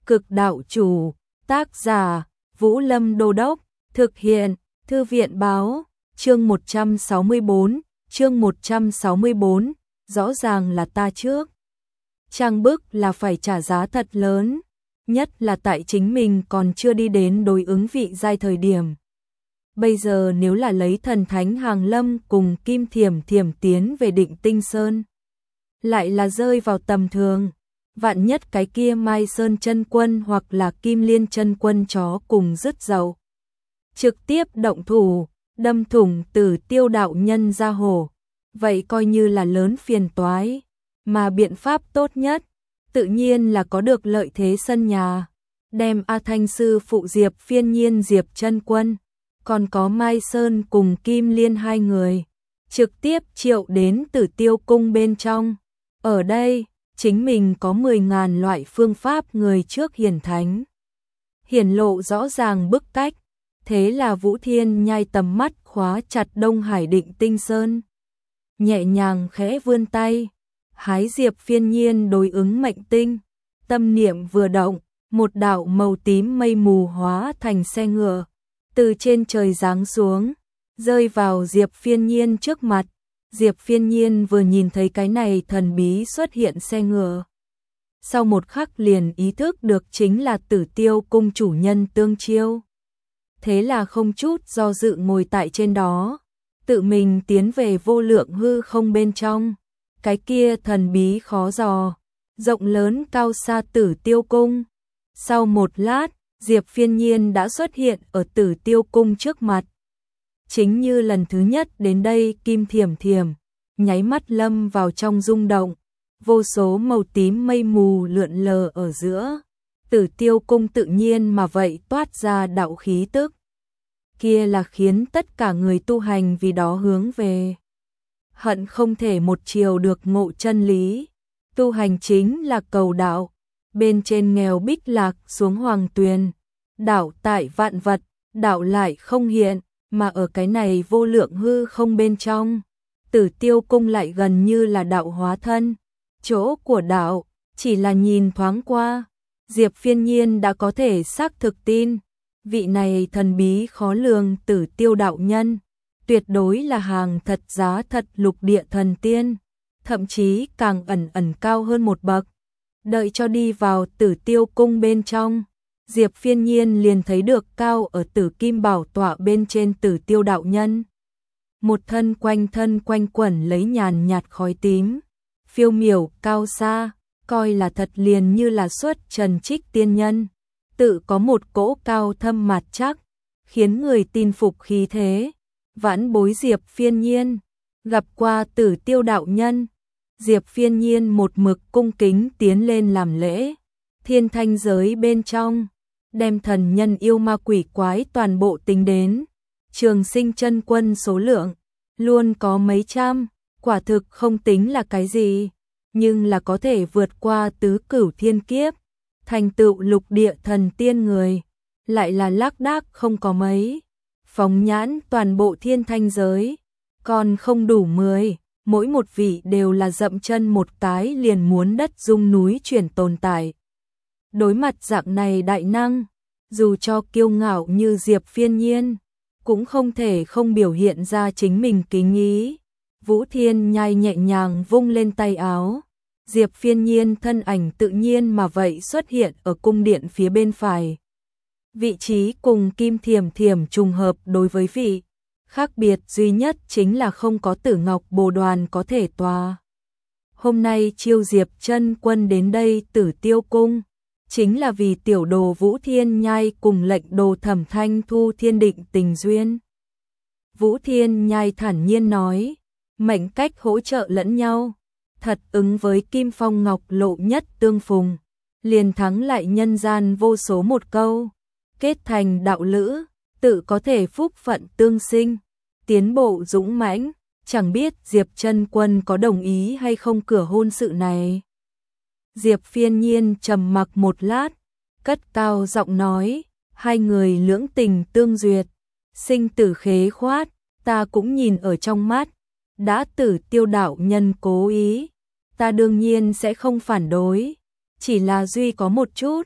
Cực đạo chủ, tác giả, Vũ Lâm Đô Đốc, thực hiện, Thư viện báo, chương 164, rõ ràng là ta trước. Trang bức là phải trả giá thật lớn, nhất là tại chính mình còn chưa đi đến đối ứng vị giai thời điểm. Bây giờ nếu là lấy thần thánh hàng lâm cùng Kim Thiểm Thiểm tiến về Định Tinh Sơn, lại là rơi vào tầm thường. Vạn nhất cái kia Mai Sơn chân quân hoặc là Kim Liên chân quân chó cùng dứt dậu, trực tiếp động thủ, đâm thủng Tử Tiêu đạo nhân ra hổ, vậy coi như là lớn phiền toái, mà biện pháp tốt nhất, tự nhiên là có được lợi thế sân nhà, đem A Thanh sư phụ Diệp Phiên Nhiên Diệp chân quân, còn có Mai Sơn cùng Kim Liên hai người, trực tiếp triệu đến Tử Tiêu cung bên trong. Ở đây, chính mình có 10.000 loại phương pháp người trước hiển thánh, hiển lộ rõ ràng bức cách, thế là Vũ Thiên Nhai tầm mắt khóa chặt Đông Hải Định Tinh Sơn. Nhẹ nhàng khẽ vươn tay, hái Diệp Phiên Nhiên đối ứng mệnh tinh, tâm niệm vừa động, một đạo màu tím mây mù hóa thành xe ngựa, từ trên trời giáng xuống, rơi vào Diệp Phiên Nhiên trước mặt. Diệp Phiên Nhiên vừa nhìn thấy cái này thần bí xuất hiện xe ngựa, sau một khắc liền ý thức được chính là Tử Tiêu cung chủ nhân tương chiêu. Thế là không chút do dự ngồi tại trên đó, tự mình tiến về vô lượng hư không bên trong, cái kia thần bí khó dò, rộng lớn cao xa Tử Tiêu cung. Sau một lát, Diệp Phiên Nhiên đã xuất hiện ở Tử Tiêu cung trước mặt. Chính như lần thứ nhất đến đây Kim Thiểm Thiểm, nháy mắt lâm vào trong rung động, vô số màu tím mây mù lượn lờ ở giữa. Tử Tiêu cung tự nhiên mà vậy toát ra đạo khí tức. Kia là khiến tất cả người tu hành vì đó hướng về. Hận không thể một chiều được ngộ chân lý. Tu hành chính là cầu đạo. Bên trên nghèo bích lạc xuống hoàng tuyền. Đạo tại vạn vật, đạo lại không hiện. Mà ở cái này vô lượng hư không bên trong, Tử Tiêu cung lại gần như là đạo hóa thân. Chỗ của đạo, chỉ là nhìn thoáng qua, Diệp Phiên Nhiên đã có thể xác thực tin. Vị này thần bí khó lường Tử Tiêu đạo nhân, tuyệt đối là hàng thật giá thật lục địa thần tiên, thậm chí càng ẩn ẩn cao hơn một bậc. Đợi cho đi vào Tử Tiêu cung bên trong, Diệp Phiên Nhiên liền thấy được cao ở Tử Kim bảo tọa bên trên Tử Tiêu đạo nhân. Một thân quanh quẩn lấy nhàn nhạt khói tím, phiêu miểu cao xa, coi là thật liền như là xuất trần trích tiên nhân, tự có một cỗ cao thâm mạt chắc, khiến người tin phục khí thế. Vãn bối Diệp Phiên Nhiên, gặp qua Tử Tiêu đạo nhân. Diệp Phiên Nhiên một mực cung kính tiến lên làm lễ. Thiên thanh giới bên trong, đem thần nhân yêu ma quỷ quái toàn bộ tính đến, Trường Sinh chân quân số lượng luôn có mấy trăm, quả thực không tính là cái gì, nhưng là có thể vượt qua tứ cửu thiên kiếp, thành tựu lục địa thần tiên người, lại là lác đác không có mấy. Phóng nhãn toàn bộ thiên thanh giới, còn không đủ 10, mỗi một vị đều là dậm chân một cái liền muốn đất rung núi chuyển tồn tại. Đối mặt dạng này đại năng, dù cho kiêu ngạo như Diệp Phiên Nhiên, cũng không thể không biểu hiện ra chính mình kính ý. Vũ Thiên Nhai nhẹ nhàng vung lên tay áo, Diệp Phiên Nhiên thân ảnh tự nhiên mà vậy xuất hiện ở cung điện phía bên phải. Vị trí cùng Kim Thiểm Thiểm trùng hợp đối với vị, khác biệt duy nhất chính là không có Tử Ngọc Bồ Đoàn có thể tòa. Hôm nay chiêu Diệp chân quân đến đây Tử Tiêu cung, chính là vì tiểu đồ Vũ Thiên Nhai cùng lệnh đồ Thẩm Thanh Thu thiên định tình duyên. Vũ Thiên Nhai thản nhiên nói, mệnh cách hỗ trợ lẫn nhau, thật ứng với Kim Phong Ngọc Lộ nhất tương phùng, liền thắng lại nhân gian vô số một câu, kết thành đạo lữ, tự có thể phúc phận tương sinh, tiến bộ dũng mãnh, chẳng biết Diệp chân quân có đồng ý hay không cửa hôn sự này. Diệp Phiên Nhiên trầm mặc một lát, cất cao giọng nói, hai người lưỡng tình tương duyệt, sinh tử khế khoát, ta cũng nhìn ở trong mắt, đã Tử Tiêu đạo nhân cố ý, ta đương nhiên sẽ không phản đối, chỉ là duy có một chút,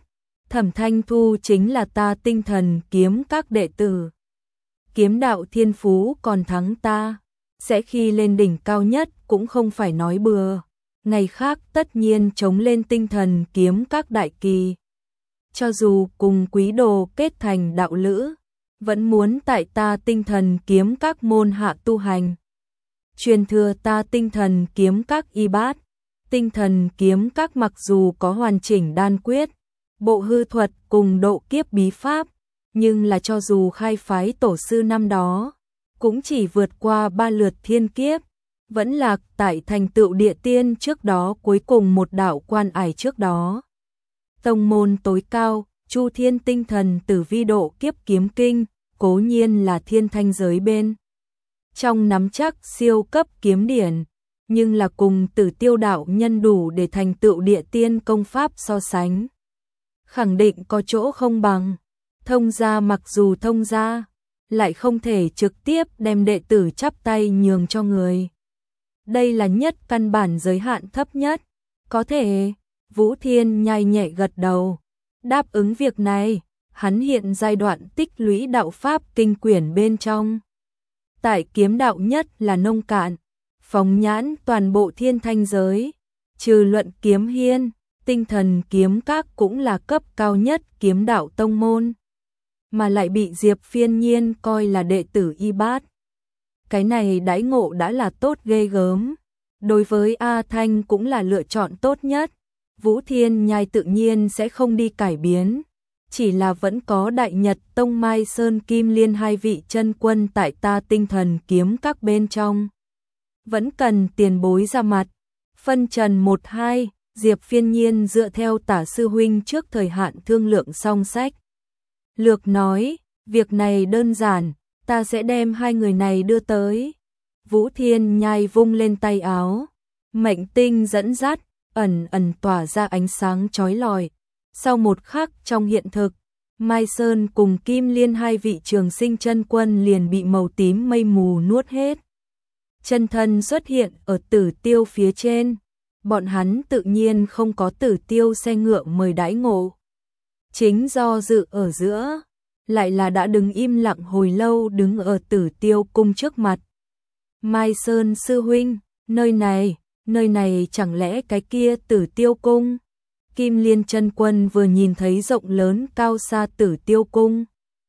Thẩm Thanh Thu chính là ta Tinh Thần kiếm các đệ tử. Kiếm đạo thiên phú còn thắng ta, sẽ khi lên đỉnh cao nhất cũng không phải nói bừa. Ngày khác tất nhiên chống lên Tinh Thần kiếm các đại kỳ. Cho dù cùng quý đồ kết thành đạo lữ, vẫn muốn tại ta Tinh Thần kiếm các môn hạ tu hành. Truyền thừa ta Tinh Thần kiếm các y bát. Tinh Thần kiếm các mặc dù có hoàn chỉnh đan quyết, bộ hư thuật cùng độ kiếp bí pháp, nhưng là cho dù khai phái tổ sư năm đó, cũng chỉ vượt qua 3 lượt thiên kiếp, vẫn lạc tại thành tựu địa tiên trước đó cuối cùng một đạo quan ải trước đó. Tông môn tối cao, Chu Thiên Tinh Thần Tử Vi độ kiếp kiếm kinh, cố nhiên là thiên thanh giới bên. Trong nắm chắc siêu cấp kiếm điển, nhưng là cùng Tử Tiêu đạo nhân đủ để thành tựu địa tiên công pháp so sánh. Khẳng định có chỗ không bằng. Thông gia mặc dù thông gia, lại không thể trực tiếp đem đệ tử chắp tay nhường cho người. Đây là nhất căn bản giới hạn thấp nhất. Có thể, Vũ Thiên nhai nhẹ gật đầu. Đáp ứng việc này, hắn hiện giai đoạn tích lũy đạo pháp kinh quyển bên trong. Tại kiếm đạo nhất là nông cạn, phóng nhãn toàn bộ thiên thanh giới, trừ Luận Kiếm Hiên, Tinh Thần kiếm các cũng là cấp cao nhất kiếm đạo tông môn, mà lại bị Diệp Phiên Nhiên coi là đệ tử y bát. Cái này đãi ngộ đã là tốt ghê gớm, đối với A Thanh cũng là lựa chọn tốt nhất. Vũ Thiên Nhai tự nhiên sẽ không đi cải biến, chỉ là vẫn có Đại Nhật Tông Mai Sơn Kim Liên hai vị chân quân tại ta Tinh Thần kiếm các bên trong. Vẫn cần tiền bối ra mặt, phân trần 1-2, Diệp Phiên Nhiên dựa theo Tả sư huynh trước thời hạn thương lượng xong sách. Lược nói, việc này đơn giản, ta sẽ đem hai người này đưa tới. Vũ Thiên Nhai vung lên tay áo, mệnh tinh dẫn dắt, ẩn ẩn tỏa ra ánh sáng chói lọi. Sau một khắc trong hiện thực, Mai Sơn cùng Kim Liên hai vị trường sinh chân quân liền bị màu tím mây mù nuốt hết. Chân thân xuất hiện ở Tử Tiêu phía trên, bọn hắn tự nhiên không có Tử Tiêu xe ngựa mời đãi ngộ. Chính do dự ở giữa, lại là đã đứng im lặng hồi lâu đứng ở Tử Tiêu cung trước mặt. Mai Sơn sư huynh, nơi này chẳng lẽ cái kia Tử Tiêu cung? Kim Liên chân quân vừa nhìn thấy rộng lớn cao xa Tử Tiêu cung,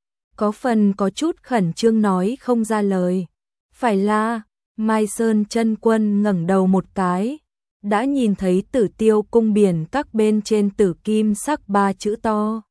có phần có chút khẩn trương nói không ra lời. Phải là, Mai Sơn chân quân ngẩng đầu một cái, đã nhìn thấy Tử Tiêu cung biển các bên trên tử kim sắc 3 chữ to.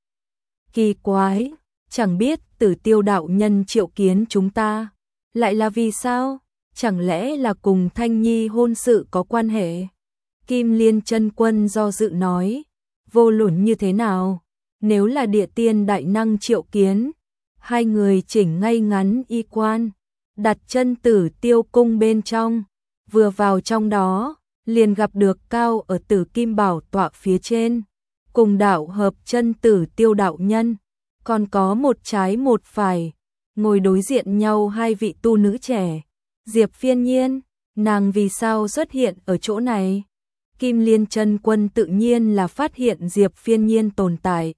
Kỳ quái, chẳng biết Tử Tiêu đạo nhân triệu kiến chúng ta, lại là vì sao? Chẳng lẽ là cùng Thanh Nhi hôn sự có quan hệ? Kim Liên chân quân do dự nói, vô luận như thế nào, nếu là địa tiên đại năng triệu kiến, hai người chỉnh ngay ngắn y quan, đặt chân Tử Tiêu cung bên trong, vừa vào trong đó, liền gặp được cao ở Tử Kim bảo tọa phía trên, cùng đạo hợp chân Tử Tiêu đạo nhân, còn có một trái một phải, ngồi đối diện nhau hai vị tu nữ trẻ. Diệp Phiên Nhiên, nàng vì sao xuất hiện ở chỗ này? Kim Liên chân quân tự nhiên là phát hiện Diệp Phiên Nhiên tồn tại.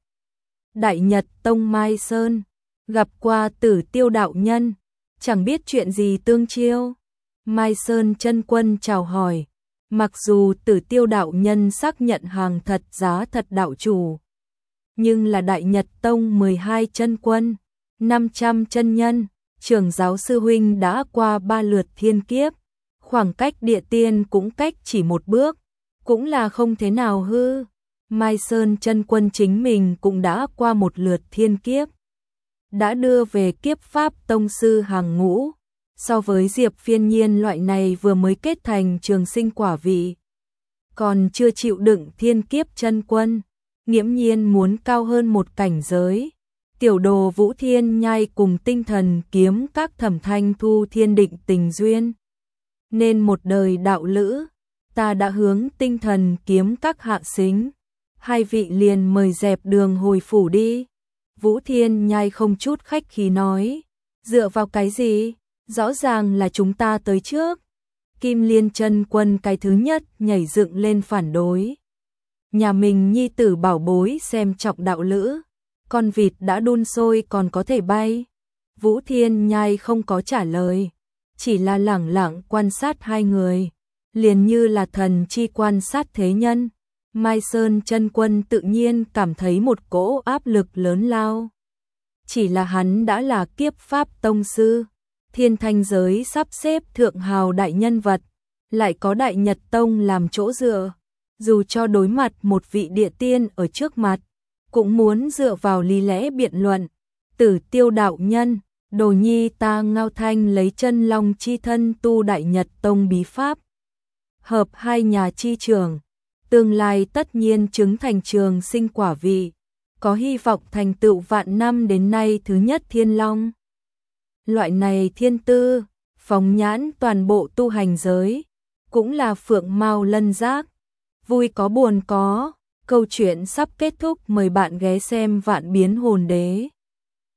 Đại Nhật Tông Mai Sơn, gặp qua Tử Tiêu đạo nhân, chẳng biết chuyện gì tương chiêu. Mai Sơn chân quân chào hỏi, mặc dù Tử Tiêu đạo nhân xác nhận hàng thật giá thật đạo chủ, nhưng là Đại Nhật Tông 12 chân quân, 500 chân nhân, trưởng giáo sư huynh đã qua 3 lượt thiên kiếp, khoảng cách địa tiên cũng cách chỉ một bước, cũng là không thế nào hư. Mai Sơn chân quân chính mình cũng đã qua một lượt thiên kiếp, đã đưa về kiếp pháp tông sư hàng ngũ, so với Diệp Phiên Nhiên loại này vừa mới kết thành trường sinh quả vị, còn chưa chịu đựng thiên kiếp chân quân, nghiễm nhiên muốn cao hơn một cảnh giới. Tiểu đồ Vũ Thiên Nhai cùng Tinh Thần kiếm các Thẩm Thanh Thu thiên định tình duyên, nên một đời đạo lữ, ta đã hướng Tinh Thần kiếm các hạ xính, hai vị liền mời dẹp đường hồi phủ đi. Vũ Thiên Nhai không chút khách khí nói, dựa vào cái gì, rõ ràng là chúng ta tới trước. Kim Liên chân quân cái thứ nhất nhảy dựng lên phản đối. nhà mình nhi tử bảo bối xem trọng đạo lữ, con vịt đã đun sôi còn có thể bay. Vũ Thiên Nhai không có trả lời, chỉ là lẳng lặng quan sát hai người, liền như là thần chi quan sát thế nhân. Mai Sơn Chân Quân tự nhiên cảm thấy một cỗ áp lực lớn lao. Chỉ là hắn đã là kiếp pháp tông sư, thiên thanh giới sắp xếp thượng hào đại nhân vật, lại có Đại Nhật Tông làm chỗ dựa, dù cho đối mặt một vị địa tiên ở trước mặt, cũng muốn dựa vào lý lẽ biện luận. Tử Tiêu đạo nhân, đồ nhi ta Ngao Thanh lấy chân long chi thân tu Đại Nhật Tông bí pháp, hợp hai nhà chi trường, tương lai tất nhiên chứng thành trường sinh quả vị, có hy vọng thành tựu vạn năm đến nay thứ nhất thiên long. Loại này thiên tư, phóng nhãn toàn bộ tu hành giới, cũng là phượng mao lân giác, vui có buồn có. Câu chuyện sắp kết thúc, mời bạn ghé xem Vạn Biến Hồn Đế.